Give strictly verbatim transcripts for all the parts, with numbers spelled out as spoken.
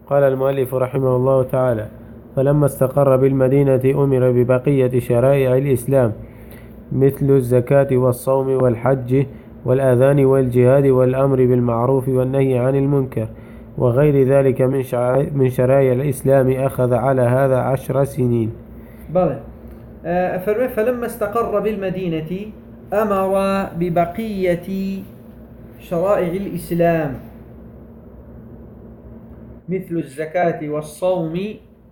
قال المؤلف رحمه الله تعالى: فلما استقر بالمدينة أمر ببقية شرائع الإسلام مثل الزكاة والصوم والحج والأذان والجهاد والأمر بالمعروف والنهي عن المنكر وغير ذلك من شرائع الإسلام. أخذ على هذا عشر سنين. بلى. فلما استقر بالمدينة أمر ببقية شرائع الإسلام مثل الزكاة والصوم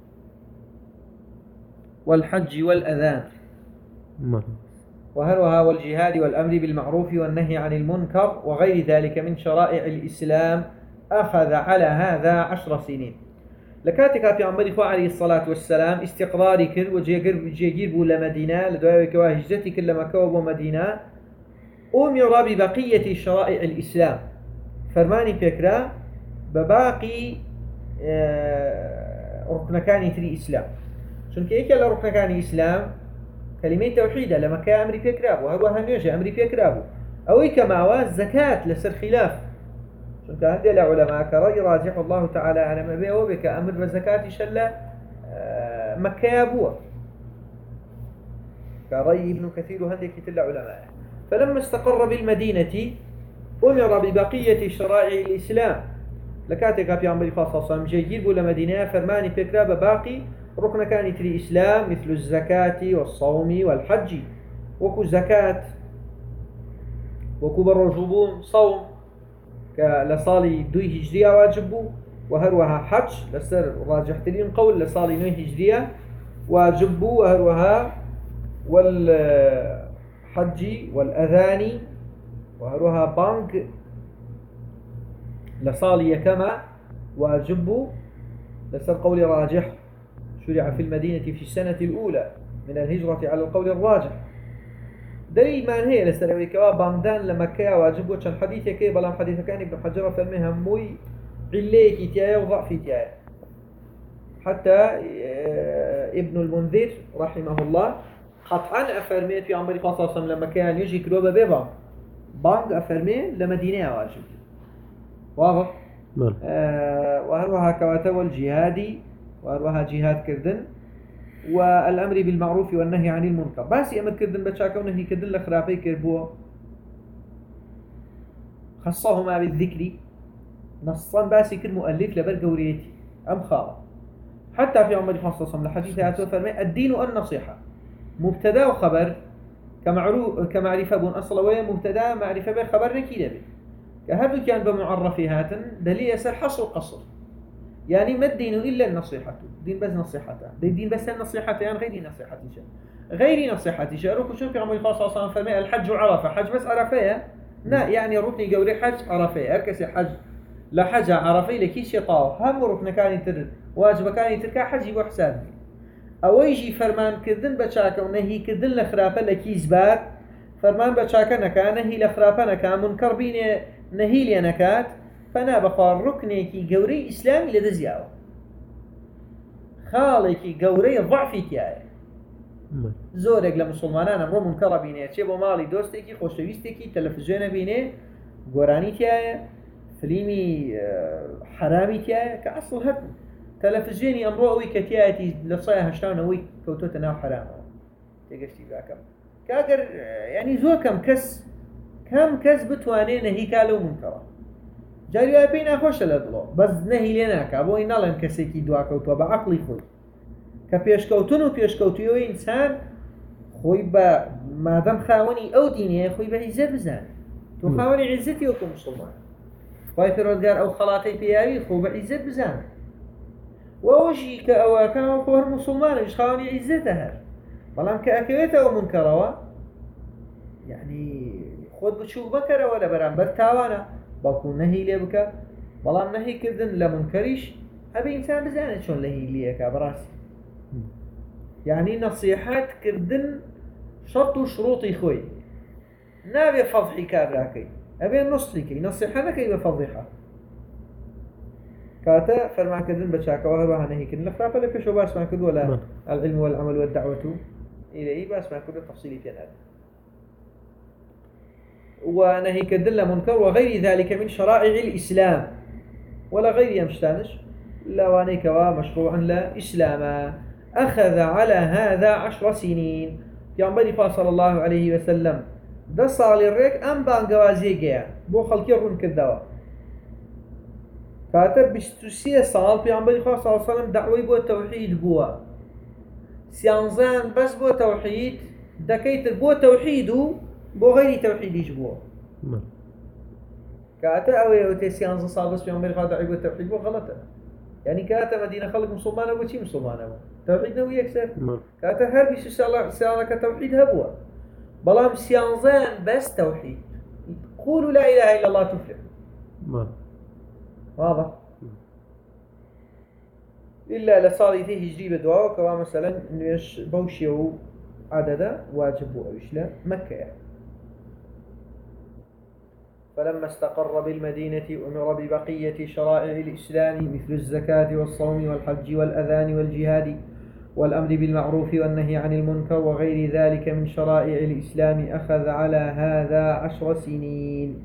والحج والأذان وهروها والجهاد والأمر بالمعروف والنهي عن المنكر وغير ذلك من شرائع الإسلام. أخذ على هذا عشر سنين. لكاتك في عمر عليه الصلاة والسلام استقراري كر وجيجير بولا مدينة لدوائك وهجرتي كلما كوب مدينة أمر ببقية شرائع الإسلام. فرماني فكرة بباقي ركن كان تري إسلام شون كيك لا ركن كان إسلام كلمة توحيدة لما كان أمري في كرابه وهو هنيجي أمري في كرابه أو كما الزكاة لسر خلاف شون كهدي العلماء كرأي راجح الله تعالى على ما بيه وبك أمر بزكاة شلة مكة أبوه كرأي ابن كثير وهندي كتل علماء. فلما استقر بالمدينة أمر ببقية شرائع الإسلام. لكاتك في عمر خاصة صام جيجير بولا مدينة فرماني فكرة بباقي ركن كان تري إسلام مثل الزكاة والصوم والحج وكو زكاة وكو برجوبون صوم لصالي دوي هجرية واجبو وهروها حج لسر راجح ترين قول لصالي نوي هجرية واجبو وهروها والحج والأذان وهروها بانك لصالي كما واجبو لسر قول راجح شرع في المدينة في السنة الأولى من الهجرة على القول الراجح. دليل ما هي لسر كوا باندان لمكة واجب وشان حديثه كي بلام حديثه كان ابن حجر فمها موي عليك تيايا وضعف تيايا حتى ابن المنذر رحمه الله قطعا أفرمي في عمر صلى الله عليه وسلم لما كان يجي كروبا بيبا بانك أفرمي لمدينة واجب واضح؟ آه وهروها كواتو الجهادي وهروها جهاد كردن والأمر بالمعروف والنهي عن المنكر. باسي أمر كردن بتشاكا ونهي كردن لخرافي كربوه خصهما بالذكر نصا باسي كر مؤلف لبرقوريتي أم خاطئ حتى في عمر صلى الله عليه وسلم لحديث فرمي الدين النصيحة مبتدا وخبر كمعروف كمعرفة بن أصلوية مبتدا معرفة بخبر نكيدة به كهذا كان بمعرفيات دليل يسر حصر قصر يعني ما الدين إلا النصيحة دين بس نصيحته دين بس النصيحة يعني غير نصيحة شيء غير نصيحة شيء روح شوف في عمر صلى الله عليه وسلم فرمي الحج عرفة حج بس عرفة لا يعني ركني جوري حج عرفة أركس حج لا حج عرفة لكي شيء طاو هم ركن كان تر واجب كان تركا حج وحساب أو يجي فرمان كذن بتشاك ونهي كذن لخرافة لكي زبات فرمان بتشاك نكا نهي لخرافة نكا منكر بين نهي لينكات فنا بخار ركني كي جوري إسلامي لدزياو خالي كي جوري ضعفي كياي زورك لمسلمانان أمرو منكر بينه شيء بمالي دوستي كي خوشويستي كي تلفزيون بينه قراني كياي فيلمي حرامي كياي كأصل هب تلفزيوني أمرو أوي كتياتي لصايا هشتان أوي كوتوت ناو حرام تيجشتي باكم كاجر يعني زور كم كس كم كس بتوانين هي كالو منكر جاري بينا خوش لدلو بس نهي لنا كابو إن الله كسيكي دعا كوتوا بعقلي خوي كبيش كوتون وبيش كوتيو إنسان خوي با ما دام خاوني أو ديني خوي بعزة بزان تو خاوني عزتي وكم مسلمان خوي فرودقار أو خلاطي بياوي خوي بعزة بزان وأوشي كأوا كانوا خوهر مسلمان مش خاوني عزتها بلام كأكويته ومنكروا يعني خود بتشوف بكرة ولا برام برتاوانا بكون نهي لي بك بلام نهي كذن لمنكرش أبي إنسان بزانه شون نهي لي كبراسي يعني نصيحات كردن شرط وشروطي خوي نابي فضحي كابراكي أبي نصلي كي نصيحة كي بفضحها كاتا فرمان كردن بتشاكا وهروها نهي كردن لخرافة لفشو باس ما كردو ولا العلم والعمل والدعوة إليه باس ما كردو تفصيلي في هذا ونهي كردن لمنكر وغير ذلك من شرائع الإسلام ولا غير يمشتانش لوانيكوا مشروعا لا إسلاما أخذ على هذا عشر سنين پیامبری خوا صلى الله عليه وسلم ده ساڵی ڕێک ئەم بانگەوازیە گەیان بۆ خەڵکی ڕوون کردەوە کاتە بیست و سێ ساڵ پیامبەری خوا صلى الله عليه وسلم دعوەی بۆ تەوحید بووە سیانزەیان بەس بۆ تەوحید دەکەیتر بۆ تەوحید و بۆ غەیری تەوحیدیش بووە کاتە ئەوەیە وتێ سیانزە ساڵ بەس پیامبەری خوا دعوەی بۆ تەوحید بۆ غەڵەتە يعني كاتە مدينة خلق مسلمانە بۆ چی مسلمانەوە تەوحید نەبوو یەکسەر کاتە هەر بیست و ساڵەکە تەوحید هەبووە بەڵام سیانزەیان بەس تەوحید قولوا لا إله إلا الله تفلح واضح إلا لصالي تي هجري بدعاء كوا مثلا نويش بوشيو عددا واجب وإيش لا مكة يعني. فلما استقر بالمدينة أمر ببقية شرائع الإسلام مثل الزكاة والصوم والحج والأذان والجهاد والأمر بالمعروف والنهي عن المنكر وغير ذلك من شرائع الإسلام أخذ على هذا عشر سنين.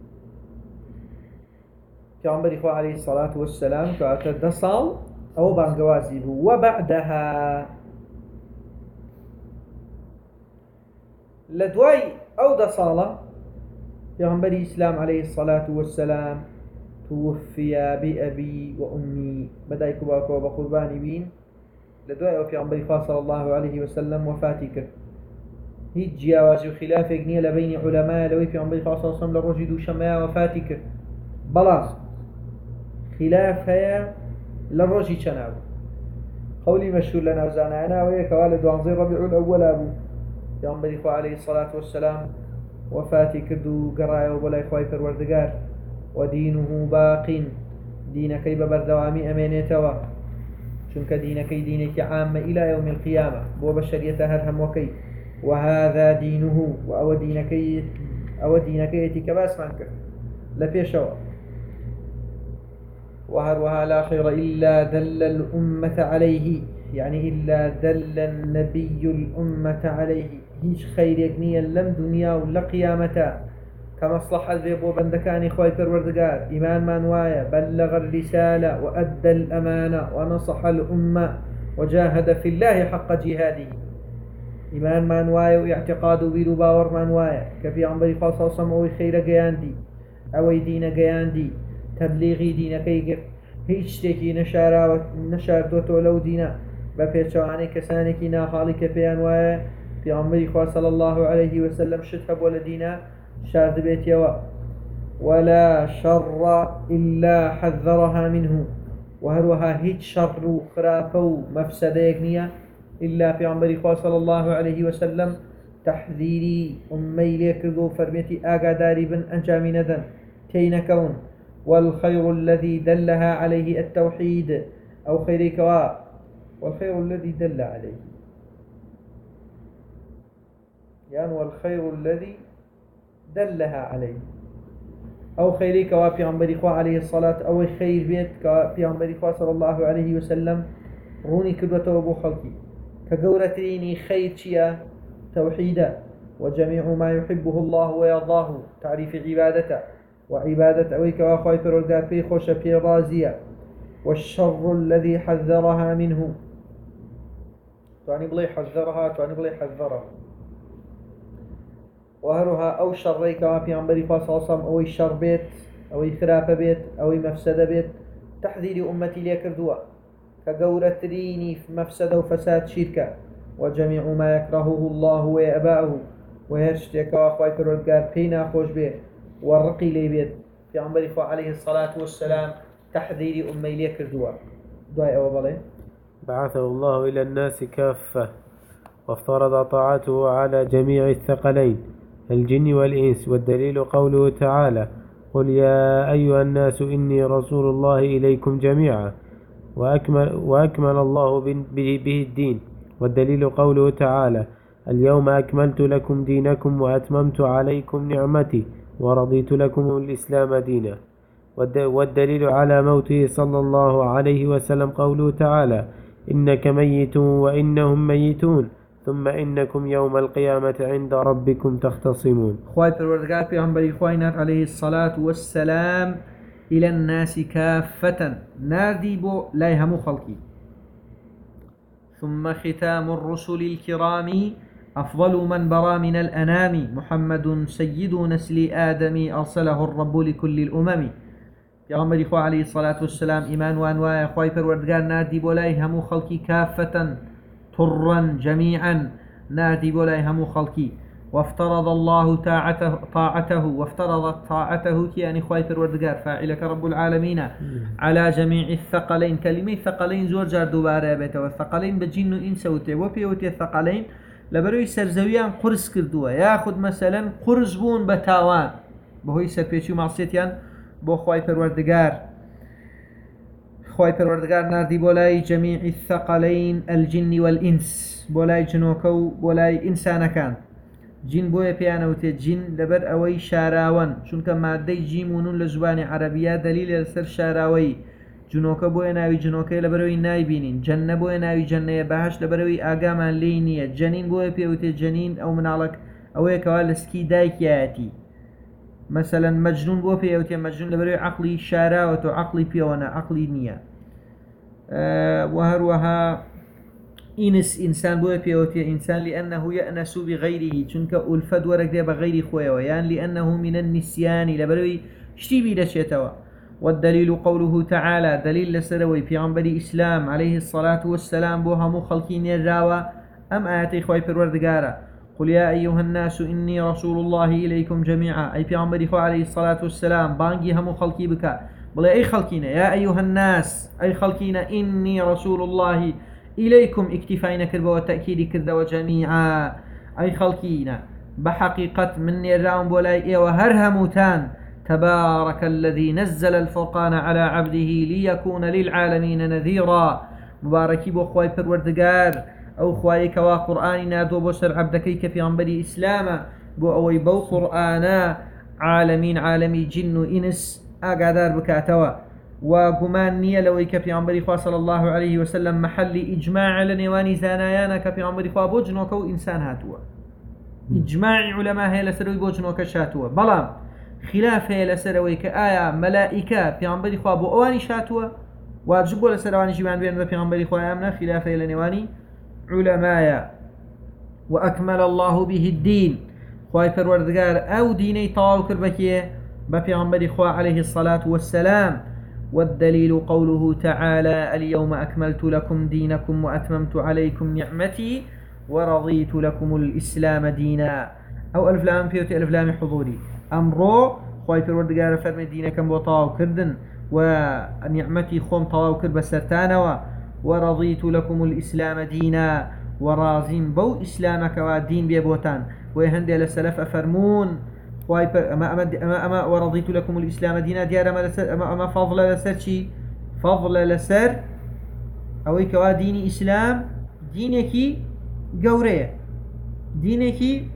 پیامبری خوا عليه الصلاة والسلام كأتد صال أو بانجوازي وبعدها لدواي أو دصالة پیامبری الإسلام عليه الصلاة والسلام توفي بأبي وأمي بدايك باكو بقرباني بين لدواي أو پیامبری خوا صلى الله عليه وسلم وفاتي كر هيج جياواز وخلاف يقنية لبين علماء لوي پیامبری خوا صلى الله عليه وسلم لرجي دو شمايا وفاتي كر بلا خلاف هيا للرجي چناو قولي مشهور لنا وزانا ويا كوالد وانزي ربيع الأول أبو پیامبری خوا عليه الصلاة والسلام وفاتي كردو قرايا وبلا إخواي فروردقار ودينه باق دينكي ببردوامي أمينيتوا شنك دينكي دينك عامة إلى يوم القيامة بو بشرية هرهم وكي وهذا دينه وأو دينكي أو دينكي يتكباس منك لبيشوا وهروها لا خير إلا دل الأمة عليه يعني إلا دل النبي الأمة عليه هيش خير يقنيا لم دنيا ولا قيامتا كمصلحة بيبو بندكاني خواي پروردگار إيمان مانوايا بلغ الرسالة وأدى الأمانة ونصح الأمة وجاهد في الله حق جهاده إيمان مانوايا واعتقاد بيلو باور مانوايا كفي عمبري خاصة وصمعوي خير قياندي أوي دين قياندي تبليغي دينكي هيش تيكي نشارا نشاردوتو لو دينا بپیچوانی کسانی که ناخالی کپیان وای پیامبری خوا صلی الله عليه وسلم شتهب ولا دينا شارد بيتيوا ولا شر إلا حذرها منه وهروها هيج شر خرافو مفسده نية إلا پیامبری خوا صلی الله عليه وسلم تحذيري أمي ليكردو فرميتي آقاداري بن أنجامي ندن كينكون والخير الذي دلها عليه التوحيد أو خيري كوا والخير الذي دل عليه يعني والخير الذي دلها عليه أو خيري كوا پیامبری خوا عليه الصلاة أو خير بيت كوا پیامبری خوا صلى الله عليه وسلم روني كدوته أبو خلقي كقورتيني خير شيا توحيدا وجميع ما يحبه الله ويرضاه تعريف عبادته وعبادة أويك وأخوي فرودار في خوش في رازية والشر الذي حذرها منه تعني بلي حذرها تعني بلي حذرها وهرها أو شريك وفي عمبري فاصل أو الشر بيت أو خراف بيت أو مفسد بيت تحذير أمتي ليكردوا كقورة ريني في مفسد وفساد شركة وجميع ما يكرهه الله ويأباؤه وهرشتك وأخوي فرودار بينا خوش بيت والرقي ليبيد في عمر إخوة عليه الصلاة والسلام تحذير أمي ليك الدواء دواء أو بلي بعثه الله إلى الناس كافة وافترض طاعته على جميع الثقلين الجن والإنس والدليل قوله تعالى قل يا أيها الناس إني رسول الله إليكم جميعا وأكمل, وأكمل الله به الدين والدليل قوله تعالى اليوم أكملت لكم دينكم وأتممت عليكم نعمتي ورضيت لكم الإسلام دينا والدليل على موته صلى الله عليه وسلم قوله تعالى إنك ميت وإنهم ميتون ثم إنكم يوم القيامة عند ربكم تختصمون خواهي پروردگار پیغمبری خواه عليه الصلاة والسلام إلى الناس كافة نادي بو لا يهمو خلقي. ثم ختام الرسل الكرام أفضل من برى من الأنام محمد سيد نسل آدم أرسله الرب لكل الأمم. پیغمبر خوا عليه الصلاة والسلام إيمان وانوايا خواي پروردگار نادي بولاي همو خلقي كافة طرا جميعا نادي بولاي همو خلقي وافترض الله طاعته طاعته وافترض طاعته يعني خواي پروردگار فاعلك رب العالمين على جميع الثقلين. كلمة الثقلين زور جار دوباره بيته والثقلين بجن وإنس وتي وبيوتي الثقلين لبروي سرزويان قرص كردوه ياخد مثلا قرص بون بتاوان بهوي سرپیچی معصيتيان بو خواي پروردگار خواي پروردگار ناردي بولاي جميع الثقلين الجن والإنس بولاي جنوكو بولاي إنسان كان جن بويا بيانوتي جن لبر أوي شاراوان چونك مادي جيمونون لزبان عربية دليل لسر شاراوي جنوكا بويا ناوي جنوكا لبروي نايبينين جنة بويا ناوي جنة باهش لبروي آقامان لينية جنين بويا بيوتي جنين أو منالك أوي كوالسكي دايكياتي مثلا مجنون بو بيوتي مجنون لبروي عقلي شاراوتو عقلي بيونا عقلي نية أه وهروها إنس إنسان بويا بيوتي إنسان لأنه يأنس بغيره چونك ألفد ورق دي بغير خويا يعني لأنه من النسيان لبروي شتي بيدشيتوا. والدليل قوله تعالى دليل لسروي في عنبري إسلام عليه الصلاة والسلام بوها مخلقين الراوة أم آياتي خواي پروردگارا قل يا أيها الناس إني رسول الله إليكم جميعا أي في عنبري خوا عليه الصلاة والسلام بانجي هم خلقي بك بل أي خلقين يا أيها الناس أي خلقين إني رسول الله إليكم اكتفاين كربا وتأكيد كردا وجميعا أي خلقين بحقيقة من الراوم بولاي وهرهموتان تبارك الذي نزل الفرقان على عبده ليكون للعالمين نذيرا. مباركي بو خواي پروردگار او خواي كوا قرآن نادو بسر عبدكي في عنبري إسلاما بو اوي بو قرآنا عالمين عالمي جن إنس اقادار بكاتوا وقمان نية لوي كفي عنبري خوا صلى الله عليه وسلم محل إجماع لنواني زانايانا كفي عنبري خوا بو جنوكو إنسان هاتوا إجماع علماء هي لسروي بو جنوكا شاتوا بلام خلافه لسروي كآية ملائكة في عنبري خوا بو اواني شاتوا واجبوا لسرواني جيبان بين في عنبري خوا امنا خلافه لنواني علماء. وأكمل الله به الدين خواي پروردگار او ديني طواو كربكيه بفي عنبري خوا عليه الصلاة والسلام. والدليل قوله تعالى اليوم أكملت لكم دينكم وأتممت عليكم نعمتي ورضيت لكم الإسلام دينا أو ألف لام فيوتي ألف لام حضوري أمرو خواي پروردگار فرمي دينكم بو طواو كردن ونعمتي خوم طواو كرب سرتانوا ورضيت لكم الإسلام دينا ورازين بو إسلامك ودين بيبوتان ويهندي لسلف أفرمون خواي أما, أما, أما, أما ورضيت لكم الإسلام دينا ديار أما, لسر أما, أما فضل لسر شي فضل لسر أوي كوا ديني إسلام دينكي قورية دينكي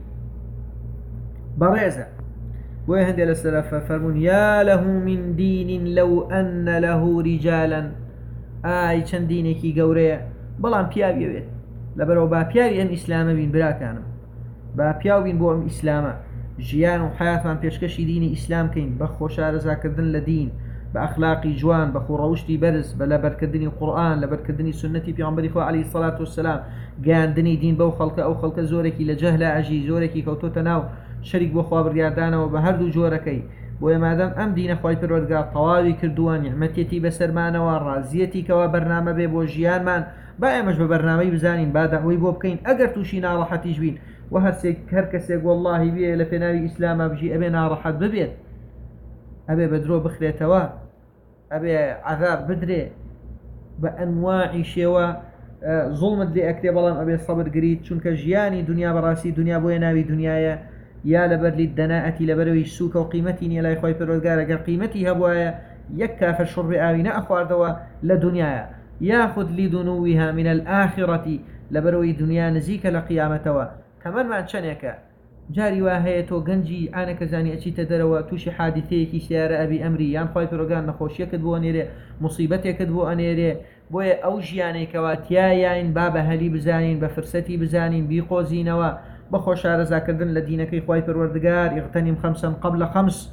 بريزة ويهندي للسلف فرمون يا له من دين لو أن له رجالا آي چند دينكي قورية بلان بياوي بيت لبرو با بياوي ام إسلام بين براكانم با بياوي بين بو ام إسلام جيان وحياتان بيشكشي ديني إسلام كين بخو شارزا كردن لدين بأخلاقي جوان بخو روشتي برز بلا بركدني قرآن لبركدني سنتي في عمبري خو عليه الصلاة والسلام قاندني دين بو خلق أو خلق زوركي لجهل عجي زوركي كوتو تناو شريك بو خواب رياردانا وبهردو جوركي بو مادام ام دين خواي پروردگار طواوي كردوان نعمتيتي بسرمانا ورازيتي كوا برنامه بي بو جيان من با امش ببرنامه بزانين با دعوي بو بكين اگر توشي ناراحتي جبين وهرسك هركسك والله بيه لفناوي اسلام بجي ابي ناراحت ببيت ابي بدرو بخريتوا ابي عذاب بدري بانواع شيوا ظلم اللي اكتب الله ابي الصبر قريت چونك جياني دنيا براسي دنيا بو ناوي دنيايا يا لبر للدناءة لبروي السوك وقيمتي لا يخوي پروردگار اگر قيمتي هبوايا يكا فالشرب آوينا أخوار دوا لدنيايا ياخذ لدنوها من الآخرة لبروي دنيا نزيك لقيامتوا كمان ما انشانيكا جاري واهيتو گنجي انا كزاني اچي تدروا توشي حادثيكي سيارة ابي امري يان خوي پروردگار نخوشي كدبو انيري مصيبتي كدبو انيري بويا او جياني كواتياين بابا هلي بزانين بفرستي بزانين بيقوزينوا بخو شارزا كردن لدينك خوي پروردگار اغتنم خمسا قبل خمس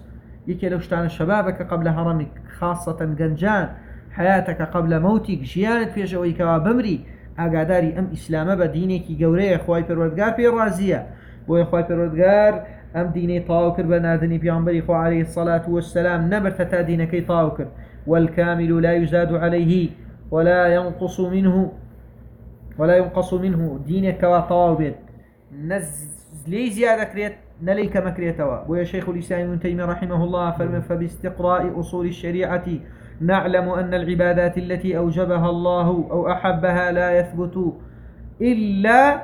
يكي لو شتان شبابك قبل هرمك خاصة جنجان حياتك قبل موتك جيانت في جويك وبمري ئاگاداری ئەم ئیسلامە بە دینێکی گەورەیە خی پەروەردگار پێ ڕازیە بۆیە خی پەروەردگار ئەم دینەی تاو کرد بە نادنی پیامبەری خوا عەلەیهی الصەلاة والسلام نەبرتە تا دینەکەی تاو کرد والكامل لا يزاد عليه ولا ينقص منه ولا ينقص منه دينك وطاو بيت نزلي زيادة كريت نلي كما كريتوا ويا شيخ الإسلام ابن تيمية رحمه الله فرمى فباستقراء أصول الشريعة نعلم أن العبادات التي أوجبها الله أو أحبها لا يثبت إلا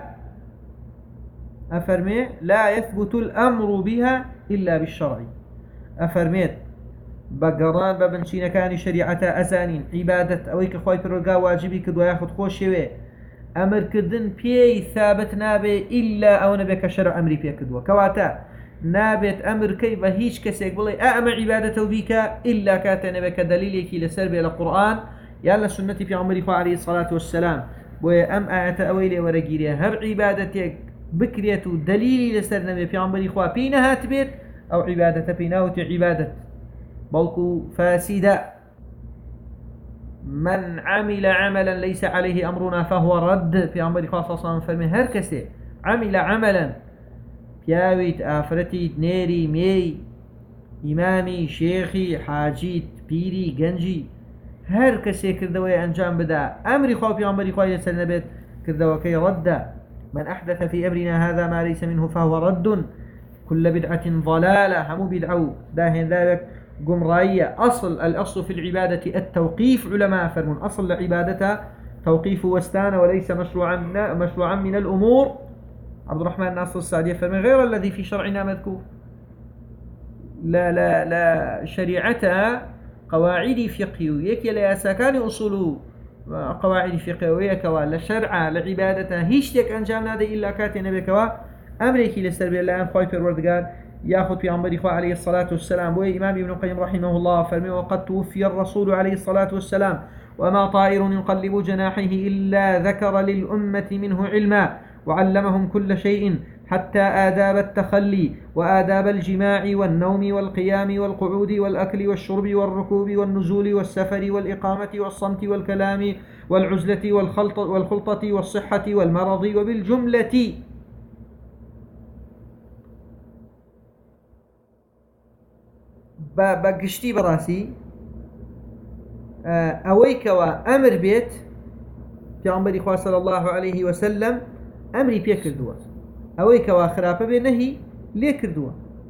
أفرمي لا يثبت الأمر بها إلا بالشرع أفرميت بقران ببنشين كان شريعة أزانين عبادة أويك خوي برقا واجبي كدو ياخد خوش شوي أمر كدن بي ثابت نابي إلا أو نبيك شرع أمري بي كدو كواتا نابت أمر كيف هيش كسيك بلي أعمى عبادته بك إلا كاتا نبيك دليلك لسربي القرآن يالا سنتي في عمري عليه الصلاة والسلام وأم آيات أويلي ورقيري هر عبادتك بكرية دليلي لسر نبي في عمري خواه بينها تبيت أو عبادة بيناوت عبادة بلكو فاسدة من عمل عملا ليس عليه أمرنا فهو رد في عمر خاصة صلى الله عليه وسلم هر كسي عمل عملا بياويت آفرتي نيري مي إمامي شيخي حاجيت بيري جنجي هر كسي كردوي أنجام بدا أمري خواه في عمر خواه يسلنبت كردوي كي رد من أحدث في أمرنا هذا ما ليس منه فهو رد كل بدعة ضلالة همو بدعو داهن ذلك قمراية أصل الأصل في العبادة التوقيف علماء فرمون أصل العبادة توقيف وستان وليس مشروعا مشروعا من الأمور عبد الرحمن ناصر السعدي فرمي غير الذي في شرعنا مذكور لا لا لا شريعتها قواعد فقهية لا سكان أصول قواعد فقهية كوا لا شرع لعبادتها هيشتك أنجامنا دي إلا كاتنا بكوا أمريكي لسربي الله خوي پروردگار ياخذ في عمر إخوة عليه الصلاة والسلام وإمام ابن القيم رحمه الله فرمي وقد توفي الرسول عليه الصلاة والسلام وما طائر يقلب جناحه إلا ذكر للأمة منه علما وعلمهم كل شيء حتى آداب التخلي وآداب الجماع والنوم والقيام والقعود والأكل والشرب والركوب والنزول والسفر والإقامة والصمت والكلام والعزلة والخلط والخلطة والصحة والمرض وبالجملة بقشتي براسي أويكوا أمر بيت في عمر إخوة صلى الله عليه وسلم أمري بيكر دوا أويكوا خرافة بنهي ليكر دوا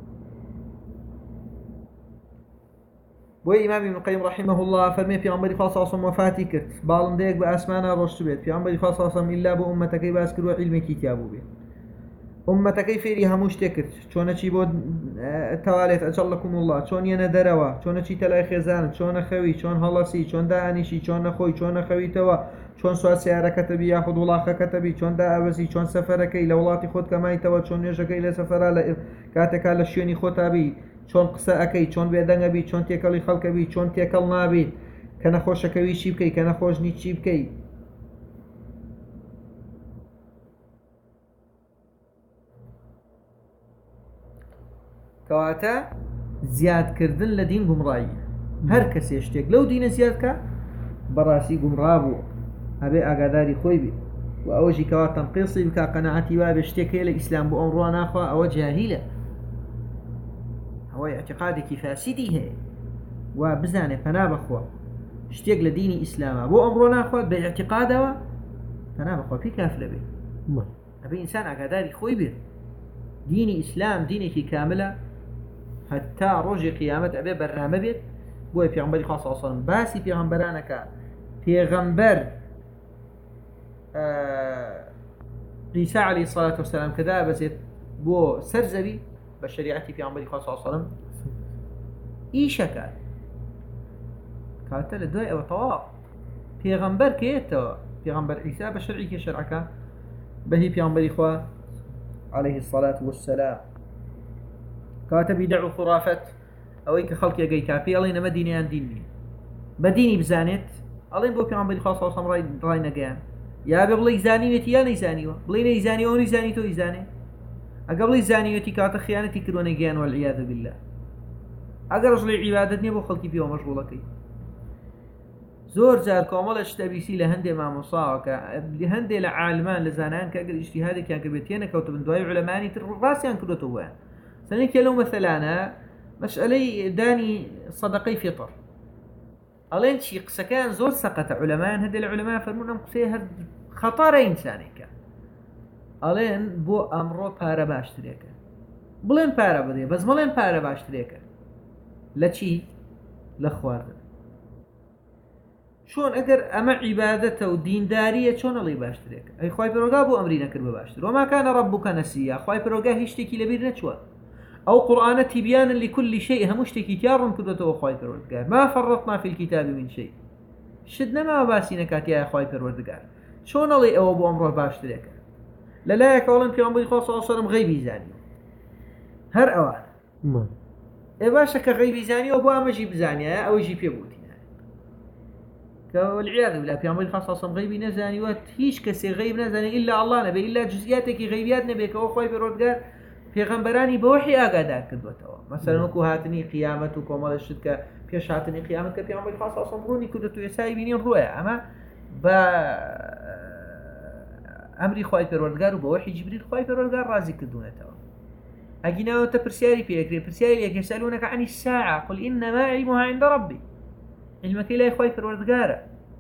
بوي إمام ابن القيم رحمه الله فرمي في عمر إخوة صلى الله عليه وسلم وفاتي كرت بالن ديك بأسمانا رشت بيت في عمر إخوة صلى الله عليه وسلم إلا بأمتك بأسكروا علم كتابه بيت أمتكي فيري هموش تكرت شونا چي بود تواليت أجلكم الله شون يندروا شونا چي تلاي خزان شون خوي شون هلسي شون دانشي شون خوي شون خوي توا شون سوال سيارة كتبي ياخد ولاخة كتبي شون دا أوزي شون سفركي لولاتي خود كماي توا شون يجاكي لسفرة كاتكا لشيوني خطابي شون قصة أكي شون بيدنگ بي شون تيكالي خلق بي شون تيكال نابي كان خوش كوي شيبكي كان خوش نيت شيبكي كواتا زياد كردن لدين قمرائي هر كسي يشتك لو دين زياد كا براسي قمرابو هبه اقاداري خوي بي واوجي كواتا تنقيصي بكا قناعتي باب يشتكي لإسلام بو أمروان آخوا او جاهلة هو اعتقادك فاسدي هي وبزاني فناب اخوا اشتك لديني إسلام بو أمروان آخوا باعتقاده فناب اخوا في كافلة بي هبه إنسان اقاداري خوي بي ديني إسلام دينك كاملة حتى روجي قيامة أبي برنامه بيت بوي پیغمبری خاص صلى الله عليه وسلم باسي پیغمبرانك پیغمبر عيسى عليه الصلاة والسلام كذا بزيت بو سرزبي بشريعتي پیغمبری خاص صلى الله عليه وسلم إيشا كان كانت لدوي أو طواف پیغمبر كيتو پیغمبر عيسى بشرعي كشرعك بهي پیغمبری خاص عليه الصلاة والسلام كاتب يدعو خرافة أويك خلق يجي كافي الله إنما ديني عن ديني بديني بزانت الله يبغى في عمري خاص خاص راي راي نجان يا بقولي زاني نتي يا نيزاني بقولي نيزاني أو نيزاني تو يزاني أقبل يزاني نتي كات خيانتي كرون نجان والعياذ بالله ئەگەر ڕژڵی عیبادەت نییە بۆ خەڵکی پێوە مەشغوڵەکەی زۆر جار کۆمەڵە شتەبیسی لە هەندێک مامۆساوەکە هەندێک لە عالمان لە زانایان کە ئەگەر ئیجتیهادێکیان کە بێت تێنەکەوتە بن دوای عولەمانی تر ڕاستیان کردوتەوە سەرێکێ لەو مەسەلانە مەسئلەی دانی سەدەقەی فیتر ئەڵێن چی قسەکەیان زۆر سەقەتە عولەمان هەندێک لە عولەما فەرموون ئەم قسەی هەر خەتەرە ئینسانێکە ئەڵێن بۆ ئەمڕۆ پارە باشترێکە بڵێن پارە بدێ بەس مەڵێن پارە باشترێکە لە چی لە خواردن چۆن ئەگەر ئەمە عیبادەتە و دینداریە چۆن ئەڵی باشترێکە ئەی خوای پەروەردگار بۆ ئەمری نەکرد بە باشتر وما كان ربك نسيا خوای پەروەردگار هیچ شتێکی لەبیر نەچووە ئەو قورئانە تیبیانا لكل شيء هەموو شتێکی تیا ڕوون کردوێتەوە خوای پەروەردگار ما فرطنا في الكتاب من شيء شت نەماوە باسی نەکاتیایە خوای پەروەردگار چۆن ئەڵێ ئەوە بۆ ئەمڕۆ باشترێکە لەلایەکە ئەوڵێن پێغەمبەری خوا صلی الله علیه و سلم غەیبی زانی هەر ئەوانە ئێ باشە کە غەیبی زانیەوە بۆ ئەمەژی بزانیایە ئەوەژی پێ بوتی والعياذ بالله پیامبر خاص غیبی نزانیوە هیچ کەسێ غیب نزانێ إلا الله نەبێ إلا جزئیاتێکی غیبیات نەبێ کە ئەو خوای پەروەردگار پێغەمبەرانی بە وحی ئاگادار کردوێتەوە مەسەلەن وەکو هاتنی قیامەت و کۆمەڵە شت کە پێش هاتنی قیامەت کە پیامبر خاص ڕوونی کردوێت و ئێستا بینین ڕوویە ئەمە بە ئەمری خوای پەروەردگار و بە وحی جیبریل خوای پەروەردگار ڕازی کردوونەتەوە ئەگینەوەتە پرسیاری پێکرێ پرسیاری لێک يسألونك عن الساعة قل إنما علمها عند ربي علمەکەی لای خوای پەروەردگارە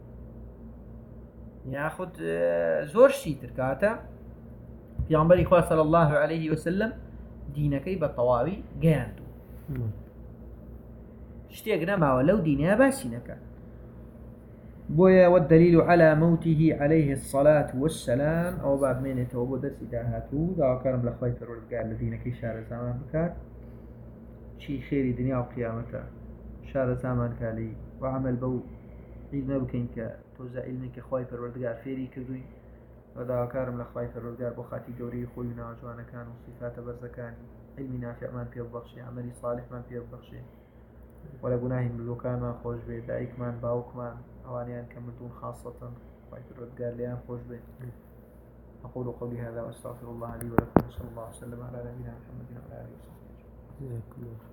یاخود زۆر شتی تر کاتە پیامبەری خوا صلی الله عليه وسلم دینەکەی بە تەواوی گەیاندوو شتێک نەماوە لەو دینەیە باسی نەکات بۆیە والدليل على موته عليه الصلاة والسلام ئەو بابمێنێتەوە بۆ دەرسی داهاتوو داواکارم لە خوای پەروەردگار لە دینەکەی شارەزامان بکات چی خێری دنیا و قیامەتە شارەزامان کالی وعمل بەو عیلمە بکەین کە تۆزە عیلمێکی خوای پەروەردگار فێری کردوین و داواکارم لە خوای پەروەردگار بۆ خاتی گەورەی خۆی و ناوجوانەکان و صفاتە بەرزەکانی علمی نافعمان پێ ببەخشێ عەمەلی صالحمان پێ ببەخشێ و لە گوناهی مردووەکانمان خۆش بێ دایکمان باوکمان ئەوانیان کە مردوون خاصەتاً خوای پەروەردگار لێیان خۆش بێ أقول قولي هذا وأستغفر الله لي ولكم صلى الله وسلم على نبينا محمد وعلى آله وصحبه